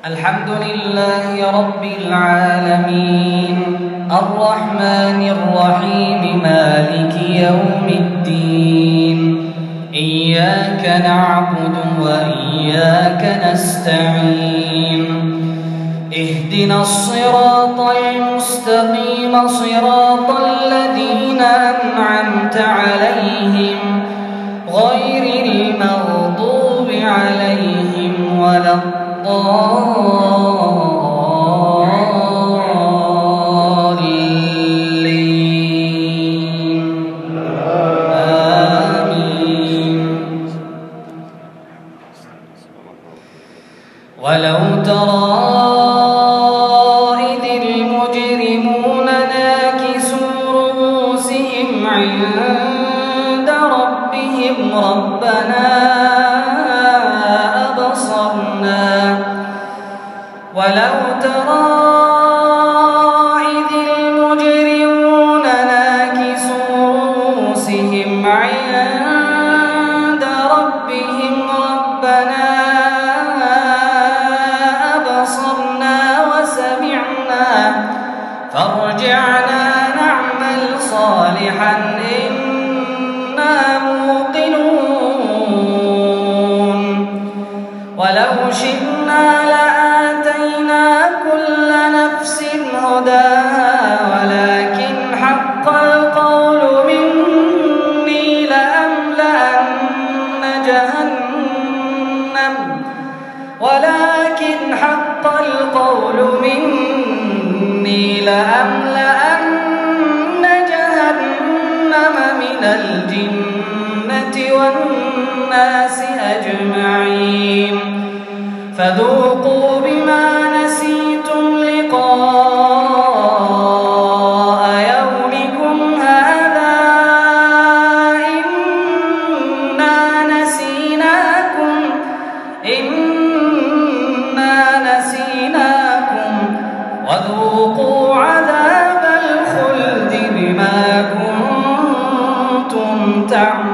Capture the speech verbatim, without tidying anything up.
الحمد لله رب العالمين الرحمن الرحيم مالك يوم الدين إياك نعبد وإياك نستعين اهدنا الصراط المستقيم صراط الذين أنعمت عليهم غير المغضوب عليهم ولا الضالين آمين. ولو ترى إذ المجرمون ناكسوا رؤوسهم عند ربهم ربنا ولو ترى إذ المجرمون ناكسوا رؤوسهم عند ربهم ربنا أبصرنا وسمعنا فارجعنا نعمل صالحا إنا موقنون. ولو شئنا كل نفس هداها ولكن حق القول مني لأملأن جهنم ولكن حق القول مني لأملأن جهنم من الجنة والناس أجمعين. فذوقوا بما نسيتم لقاء يومكم هذا إنا نسيناكم إنا نسيناكم وذوقوا عذاب الخلد بما كنتم تعملون.